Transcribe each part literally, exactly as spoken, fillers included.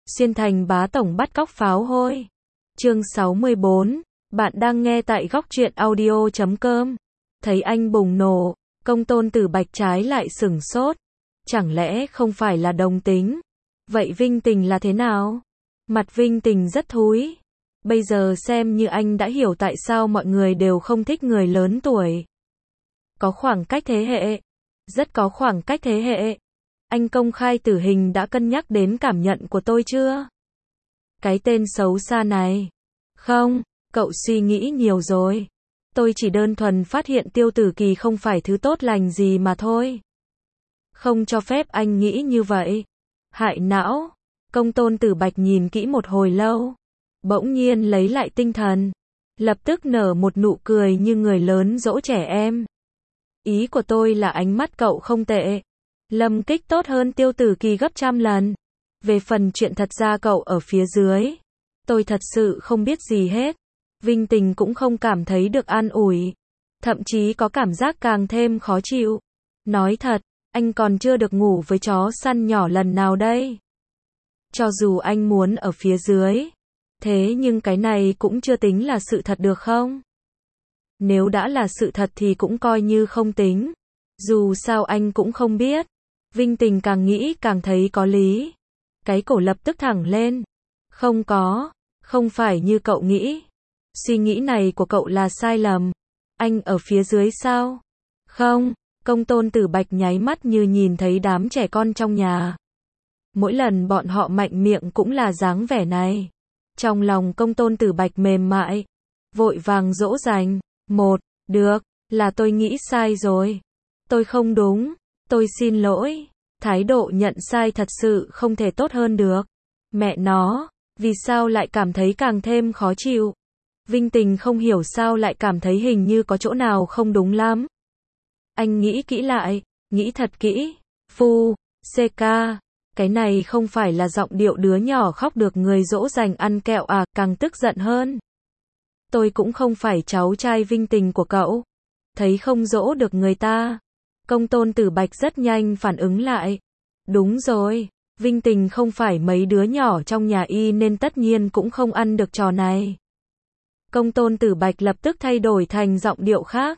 Xuyên thành bá tổng bắt cóc pháo hôi. Chương sáu mươi bốn, bạn đang nghe tại góc truyện audio chấm com. Thấy anh bùng nổ, Công Tôn Tử Bạch trái lại sửng sốt. Chẳng lẽ không phải là đồng tính? Vậy Vinh Tình là thế nào? Mặt Vinh Tình rất thúi. Bây giờ xem như anh đã hiểu tại sao mọi người đều không thích người lớn tuổi. Có khoảng cách thế hệ. Rất có khoảng cách thế hệ. Anh công khai tử hình đã cân nhắc đến cảm nhận của tôi chưa? Cái tên xấu xa này. Không, cậu suy nghĩ nhiều rồi. Tôi chỉ đơn thuần phát hiện Tiêu Tử Kỳ không phải thứ tốt lành gì mà thôi. Không cho phép anh nghĩ như vậy. Hại não. Công Tôn Tử Bạch nhìn kỹ một hồi lâu. Bỗng nhiên lấy lại tinh thần. Lập tức nở một nụ cười như người lớn dỗ trẻ em. Ý của tôi là ánh mắt cậu không tệ. Lâm Kích tốt hơn Tiêu Tử Kỳ gấp trăm lần. Về phần chuyện thật ra cậu ở phía dưới. Tôi thật sự không biết gì hết. Vinh Tình cũng không cảm thấy được an ủi. Thậm chí có cảm giác càng thêm khó chịu. Nói thật, anh còn chưa được ngủ với chó săn nhỏ lần nào đây. Cho dù anh muốn ở phía dưới. Thế nhưng cái này cũng chưa tính là sự thật được không? Nếu đã là sự thật thì cũng coi như không tính. Dù sao anh cũng không biết. Vinh Tình càng nghĩ càng thấy có lý. Cái cổ lập tức thẳng lên. Không có, không phải như cậu nghĩ. Suy nghĩ này của cậu là sai lầm. Anh ở phía dưới sao? Không, Công Tôn Tử Bạch nháy mắt như nhìn thấy đám trẻ con trong nhà. Mỗi lần bọn họ mạnh miệng cũng là dáng vẻ này. Trong lòng Công Tôn Tử Bạch mềm mại. Vội vàng dỗ dành. Một, được, là tôi nghĩ sai rồi. Tôi không đúng. Tôi xin lỗi. Thái độ nhận sai thật sự không thể tốt hơn được. Mẹ nó, vì sao lại cảm thấy càng thêm khó chịu? Vinh Tình không hiểu sao lại cảm thấy hình như có chỗ nào không đúng lắm. Anh nghĩ kỹ lại, nghĩ thật kỹ. Phu, xê ca, cái này không phải là giọng điệu đứa nhỏ khóc được người dỗ dành ăn kẹo à, càng tức giận hơn. Tôi cũng không phải cháu trai Vinh Tình của cậu. Thấy không dỗ được người ta. Công Tôn Tử Bạch rất nhanh phản ứng lại. Đúng rồi, Vinh Tình không phải mấy đứa nhỏ trong nhà y nên tất nhiên cũng không ăn được trò này. Công Tôn Tử Bạch lập tức thay đổi thành giọng điệu khác.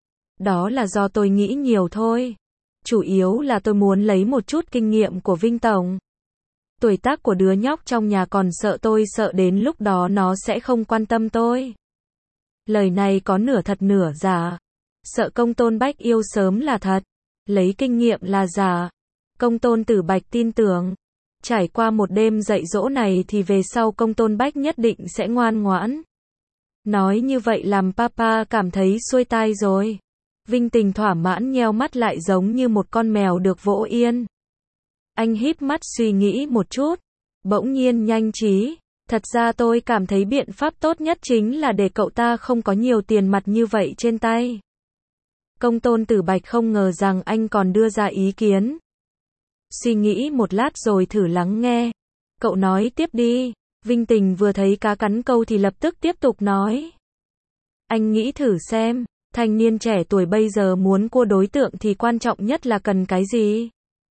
Đó là do tôi nghĩ nhiều thôi. Chủ yếu là tôi muốn lấy một chút kinh nghiệm của Vinh Tổng. Tuổi tác của đứa nhóc trong nhà còn sợ tôi sợ đến lúc đó nó sẽ không quan tâm tôi. Lời này có nửa thật nửa giả. Sợ Công Tôn Bách yêu sớm là thật. Lấy kinh nghiệm là giả. Công Tôn Tử Bạch tin tưởng. Trải qua một đêm dạy dỗ này thì về sau Công Tôn Bách nhất định sẽ ngoan ngoãn. Nói như vậy làm papa cảm thấy xuôi tai rồi. Vinh Tình thỏa mãn nheo mắt lại giống như một con mèo được vỗ yên. Anh híp mắt suy nghĩ một chút. Bỗng nhiên nhanh trí. Thật ra tôi cảm thấy biện pháp tốt nhất chính là để cậu ta không có nhiều tiền mặt như vậy trên tay. Công Tôn Tử Bạch không ngờ rằng anh còn đưa ra ý kiến. Suy nghĩ một lát rồi thử lắng nghe. Cậu nói tiếp đi. Vinh Tình vừa thấy cá cắn câu thì lập tức tiếp tục nói. Anh nghĩ thử xem, thanh niên trẻ tuổi bây giờ muốn cua đối tượng thì quan trọng nhất là cần cái gì?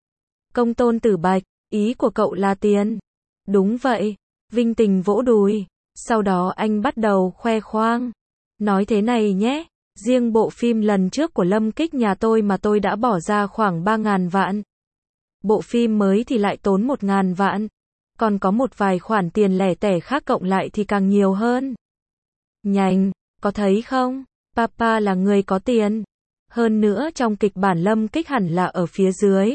Công Tôn Tử Bạch, ý của cậu là tiền. Đúng vậy. Vinh Tình vỗ đùi. Sau đó anh bắt đầu khoe khoang. Nói thế này nhé. Riêng bộ phim lần trước của Lâm Kích nhà tôi mà tôi đã bỏ ra khoảng ba ngàn vạn. Bộ phim mới thì lại tốn một ngàn vạn. Còn có một vài khoản tiền lẻ tẻ khác cộng lại thì càng nhiều hơn. Nhành, có thấy không? Papa là người có tiền. Hơn nữa trong kịch bản Lâm Kích hẳn là ở phía dưới.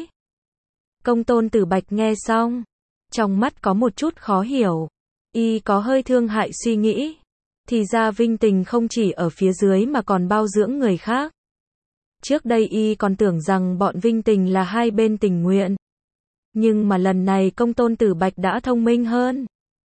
Công Tôn Tử Bạch nghe xong. Trong mắt có một chút khó hiểu. Y có hơi thương hại suy nghĩ. Thì ra Vinh Tình không chỉ ở phía dưới mà còn bao dưỡng người khác. Trước đây y còn tưởng rằng bọn Vinh Tình là hai bên tình nguyện. Nhưng mà lần này Công Tôn Tử Bạch đã thông minh hơn.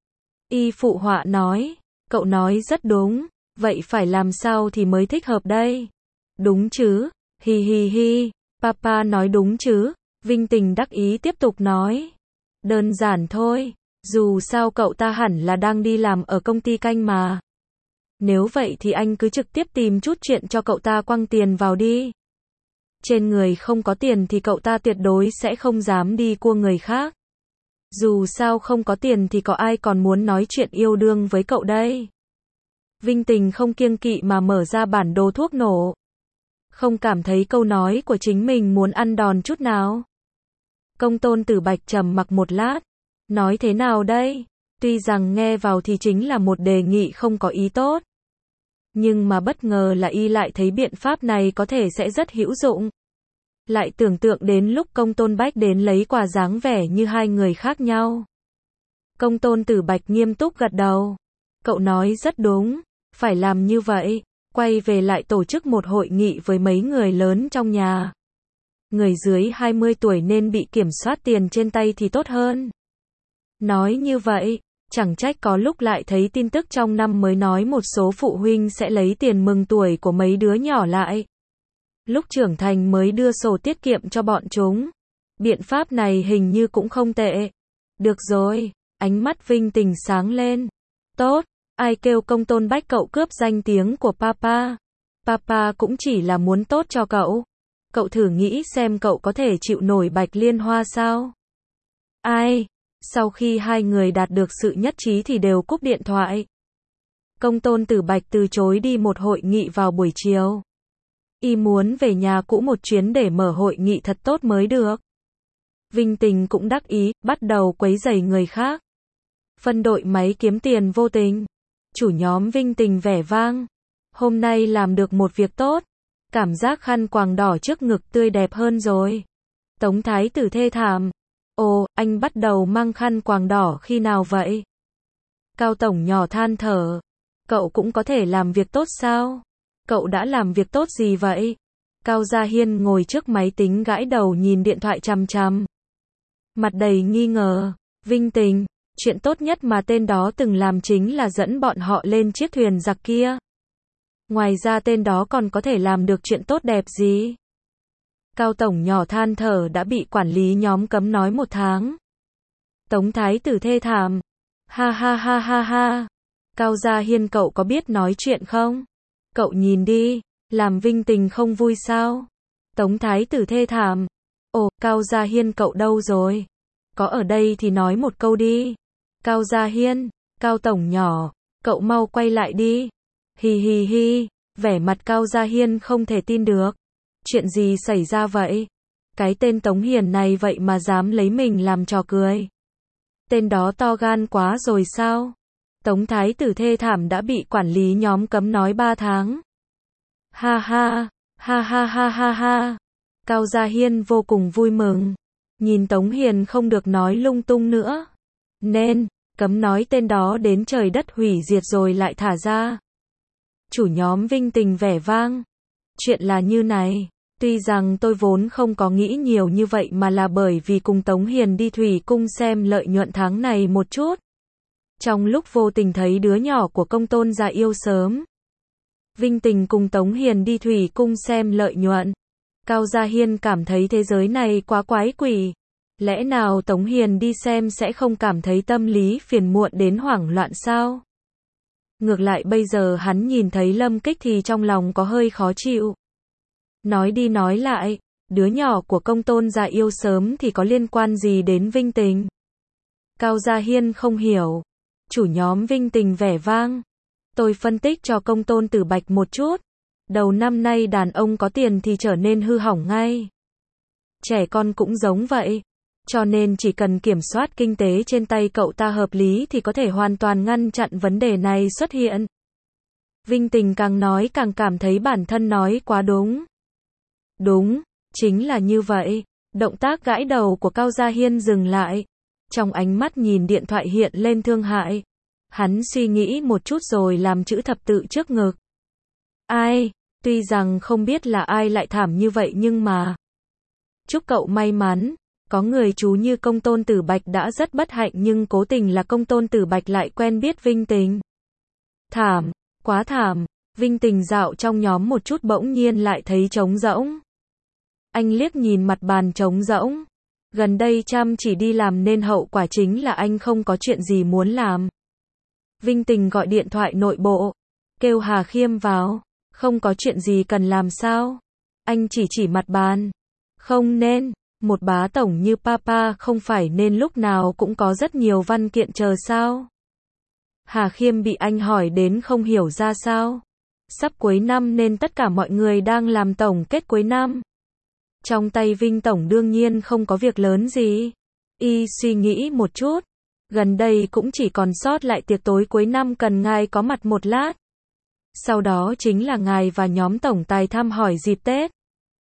Y phụ họa nói, cậu nói rất đúng, vậy phải làm sao thì mới thích hợp đây? Đúng chứ, hi hi hi, papa nói đúng chứ, Vinh Tình đắc ý tiếp tục nói. Đơn giản thôi, dù sao cậu ta hẳn là đang đi làm ở công ty canh mà. Nếu vậy thì anh cứ trực tiếp tìm chút chuyện cho cậu ta quăng tiền vào đi. Trên người không có tiền thì cậu ta tuyệt đối sẽ không dám đi cua người khác. Dù sao không có tiền thì có ai còn muốn nói chuyện yêu đương với cậu đây. Vinh Tình không kiêng kỵ mà mở ra bản đồ thuốc nổ. Không cảm thấy câu nói của chính mình muốn ăn đòn chút nào. Công tôn Tử Bạch trầm mặc một lát. Nói thế nào đây? Tuy rằng nghe vào thì chính là một đề nghị không có ý tốt. Nhưng mà bất ngờ là y lại thấy biện pháp này có thể sẽ rất hữu dụng. Lại tưởng tượng đến lúc công tôn Bách đến lấy quà dáng vẻ như hai người khác nhau. Công tôn Tử Bạch nghiêm túc gật đầu. Cậu nói rất đúng, phải làm như vậy. Quay về lại tổ chức một hội nghị với mấy người lớn trong nhà. Người dưới hai mươi tuổi nên bị kiểm soát tiền trên tay thì tốt hơn. Nói như vậy, chẳng trách có lúc lại thấy tin tức trong năm mới nói một số phụ huynh sẽ lấy tiền mừng tuổi của mấy đứa nhỏ lại. Lúc trưởng thành mới đưa sổ tiết kiệm cho bọn chúng. Biện pháp này hình như cũng không tệ. Được rồi, ánh mắt Vinh Tình sáng lên. Tốt, ai kêu công tôn Bách cậu cướp danh tiếng của Papa. Papa cũng chỉ là muốn tốt cho cậu. Cậu thử nghĩ xem cậu có thể chịu nổi Bạch Liên Hoa sao? Ai? Sau khi hai người đạt được sự nhất trí thì đều cúp điện thoại. Công tôn Tử Bạch từ chối đi một hội nghị vào buổi chiều. Y muốn về nhà cũ một chuyến để mở hội nghị thật tốt mới được. Vinh Tình cũng đắc ý, bắt đầu quấy rầy người khác. Phân đội máy kiếm tiền vô tình. Chủ nhóm Vinh Tình vẻ vang. Hôm nay làm được một việc tốt. Cảm giác khăn quàng đỏ trước ngực tươi đẹp hơn rồi. Tống Thái Tử thê thảm. Ồ, anh bắt đầu mang khăn quàng đỏ khi nào vậy? Cao Tổng nhỏ than thở. Cậu cũng có thể làm việc tốt sao? Cậu đã làm việc tốt gì vậy? Cao Gia Hiên ngồi trước máy tính gãi đầu nhìn điện thoại chằm chằm. Mặt đầy nghi ngờ. Vinh Tình, chuyện tốt nhất mà tên đó từng làm chính là dẫn bọn họ lên chiếc thuyền giặc kia. Ngoài ra tên đó còn có thể làm được chuyện tốt đẹp gì? Cao Tổng nhỏ than thở đã bị quản lý nhóm cấm nói một tháng. Tống Thái Tử thê thảm. Ha ha ha ha ha. Cao Gia Hiên cậu có biết nói chuyện không? Cậu nhìn đi, làm Vinh Tình không vui sao? Tống Thái Tử thê thảm. Ồ, Cao Gia Hiên cậu đâu rồi? Có ở đây thì nói một câu đi. Cao Gia Hiên, Cao Tổng nhỏ, cậu mau quay lại đi. Hi hi hi, vẻ mặt Cao Gia Hiên không thể tin được. Chuyện gì xảy ra vậy? Cái tên Tống Hiền này vậy mà dám lấy mình làm trò cười. Tên đó to gan quá rồi sao? Tống Thái Tử thê thảm đã bị quản lý nhóm cấm nói ba tháng. Ha ha, ha ha ha ha ha. Cao Gia Hiên vô cùng vui mừng. Nhìn Tống Hiền không được nói lung tung nữa. Nên, cấm nói tên đó đến trời đất hủy diệt rồi lại thả ra. Chủ nhóm Vinh Tình vẻ vang. Chuyện là như này. Tuy rằng tôi vốn không có nghĩ nhiều như vậy mà là bởi vì cùng Tống Hiền đi thủy cung xem lợi nhuận tháng này một chút. Trong lúc vô tình thấy đứa nhỏ của công tôn gia yêu sớm. Vinh Tình cùng Tống Hiền đi thủy cung xem lợi nhuận. Cao Gia Hiên cảm thấy thế giới này quá quái quỷ. Lẽ nào Tống Hiền đi xem sẽ không cảm thấy tâm lý phiền muộn đến hoảng loạn sao? Ngược lại bây giờ hắn nhìn thấy Lâm Kích thì trong lòng có hơi khó chịu. Nói đi nói lại, đứa nhỏ của công tôn gia yêu sớm thì có liên quan gì đến Vinh Tình? Cao Gia Hiên không hiểu. Chủ nhóm Vinh Tình vẻ vang. Tôi phân tích cho công tôn Tử Bạch một chút. Đầu năm nay đàn ông có tiền thì trở nên hư hỏng ngay. Trẻ con cũng giống vậy. Cho nên chỉ cần kiểm soát kinh tế trên tay cậu ta hợp lý thì có thể hoàn toàn ngăn chặn vấn đề này xuất hiện. Vinh Tình càng nói càng cảm thấy bản thân nói quá đúng. Đúng, chính là như vậy. Động tác gãi đầu của Cao Gia Hiên dừng lại. Trong ánh mắt nhìn điện thoại hiện lên thương hại. Hắn suy nghĩ một chút rồi làm chữ thập tự trước ngực. Ai, tuy rằng không biết là ai lại thảm như vậy nhưng mà. Chúc cậu may mắn. Có người chú như công tôn Tử Bạch đã rất bất hạnh nhưng cố tình là công tôn Tử Bạch lại quen biết Vinh Tình. Thảm, quá thảm. Vinh Tình dạo trong nhóm một chút bỗng nhiên lại thấy trống rỗng. Anh liếc nhìn mặt bàn trống rỗng. Gần đây chăm chỉ đi làm nên hậu quả chính là anh không có chuyện gì muốn làm. Vinh Tình gọi điện thoại nội bộ. Kêu Hà Khiêm vào. Không có chuyện gì cần làm sao? Anh chỉ chỉ mặt bàn. Không nên. Một bá tổng như papa không phải nên lúc nào cũng có rất nhiều văn kiện chờ sao? Hà Khiêm bị anh hỏi đến không hiểu ra sao. Sắp cuối năm nên tất cả mọi người đang làm tổng kết cuối năm. Trong tay Vinh tổng đương nhiên không có việc lớn gì. Y suy nghĩ một chút. Gần đây cũng chỉ còn sót lại tiệc tối cuối năm cần ngài có mặt một lát. Sau đó chính là ngài và nhóm tổng tài thăm hỏi dịp Tết.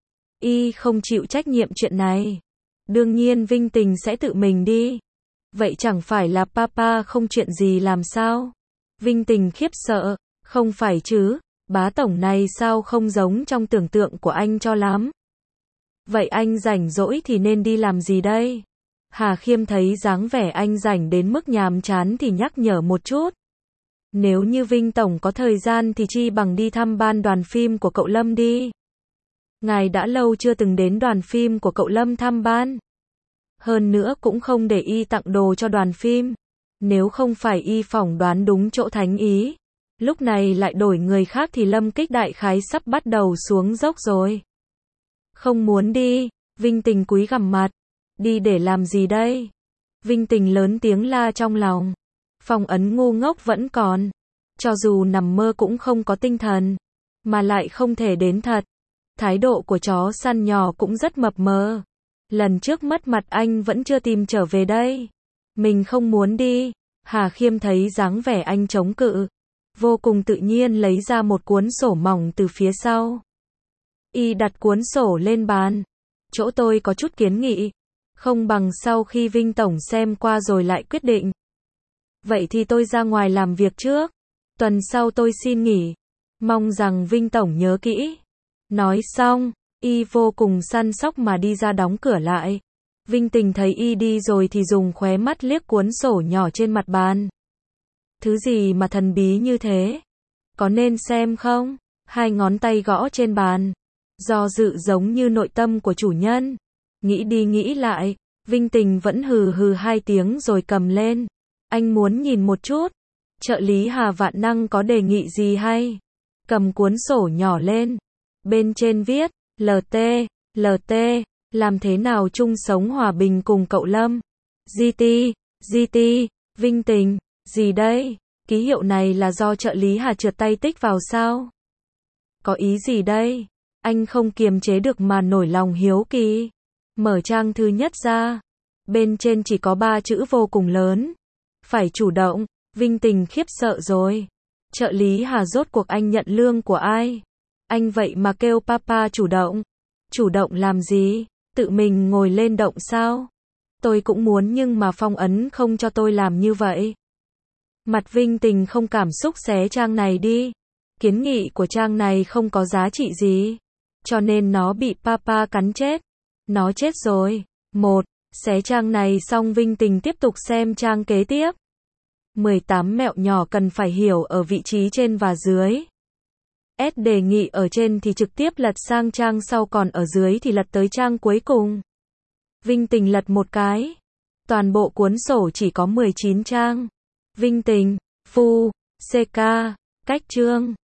Y không chịu trách nhiệm chuyện này. Đương nhiên Vinh Tình sẽ tự mình đi. Vậy chẳng phải là papa không chuyện gì làm sao? Vinh Tình khiếp sợ. Không phải chứ, bá tổng này sao không giống trong tưởng tượng của anh cho lắm. Vậy anh rảnh rỗi thì nên đi làm gì đây? Hà Khiêm thấy dáng vẻ anh rảnh đến mức nhàm chán thì nhắc nhở một chút. Nếu như Vinh tổng có thời gian thì chi bằng đi thăm ban đoàn phim của cậu Lâm đi. Ngài đã lâu chưa từng đến đoàn phim của cậu Lâm thăm ban. Hơn nữa cũng không để y tặng đồ cho đoàn phim. Nếu không phải y phỏng đoán đúng chỗ thánh ý. Lúc này lại đổi người khác thì Lâm Kích đại khái sắp bắt đầu xuống dốc rồi. Không muốn đi, Vinh Tình cúi gằm mặt. Đi để làm gì đây? Vinh Tình lớn tiếng la trong lòng. Phong ấn ngu ngốc vẫn còn. Cho dù nằm mơ cũng không có tinh thần. Mà lại không thể đến thật. Thái độ của chó săn nhỏ cũng rất mập mờ. Lần trước mất mặt anh vẫn chưa tìm trở về đây. Mình không muốn đi. Hà Khiêm thấy dáng vẻ anh chống cự. Vô cùng tự nhiên lấy ra một cuốn sổ mỏng từ phía sau. Y đặt cuốn sổ lên bàn. Chỗ tôi có chút kiến nghị. Không bằng sau khi Vinh tổng xem qua rồi lại quyết định. Vậy thì tôi ra ngoài làm việc trước. Tuần sau tôi xin nghỉ. Mong rằng Vinh tổng nhớ kỹ. Nói xong, y vô cùng săn sóc mà đi ra đóng cửa lại. Vinh Tình thấy y đi rồi thì dùng khóe mắt liếc cuốn sổ nhỏ trên mặt bàn. Thứ gì mà thần bí như thế? Có nên xem không? Hai ngón tay gõ trên bàn. Do dự giống như nội tâm của chủ nhân. Nghĩ đi nghĩ lại, Vinh Tình vẫn hừ hừ hai tiếng rồi cầm lên. Anh muốn nhìn một chút. Trợ lý Hà Vạn Năng có đề nghị gì hay? Cầm cuốn sổ nhỏ lên. Bên trên viết, lờ tê, lờ tê, làm thế nào chung sống hòa bình cùng cậu Lâm? giê tê, giê tê, Vinh Tình, gì đây? Ký hiệu này là do trợ lý Hà trượt tay tích vào sao? Có ý gì đây? Anh không kiềm chế được mà nổi lòng hiếu kỳ. Mở trang thứ nhất ra. Bên trên chỉ có ba chữ vô cùng lớn. Phải chủ động. Vinh Tình khiếp sợ rồi. Trợ lý Hà rốt cuộc anh nhận lương của ai? Anh vậy mà kêu papa chủ động. Chủ động làm gì? Tự mình ngồi lên động sao? Tôi cũng muốn nhưng mà phong ấn không cho tôi làm như vậy. Mặt Vinh Tình không cảm xúc xé trang này đi. Kiến nghị của trang này không có giá trị gì. Cho nên nó bị papa cắn chết. Nó chết rồi. Một, xé trang này xong Vinh Tình tiếp tục xem trang kế tiếp. mười tám mẹo nhỏ cần phải hiểu ở vị trí trên và dưới. S đề nghị ở trên thì trực tiếp lật sang trang sau còn ở dưới thì lật tới trang cuối cùng. Vinh Tình lật một cái. Toàn bộ cuốn sổ chỉ có mười chín trang. Vinh Tình, Phu, xê ca, cách chương.